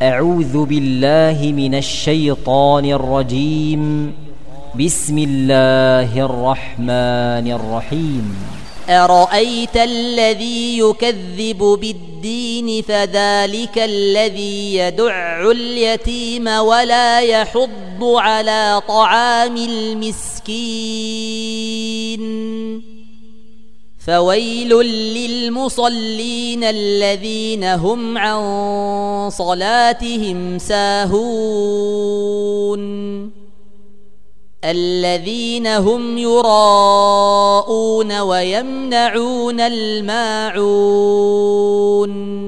أعوذ بالله من الشيطان الرجيم. بسم الله الرحمن الرحيم. أرأيت الذي يكذب بالدين فذلك الذي يدع اليتيم ولا يحض على طعام المسكين فويل للمصلين الذين هم عن صلاتهم ساهون الذين هم يراءون ويمنعون الماعون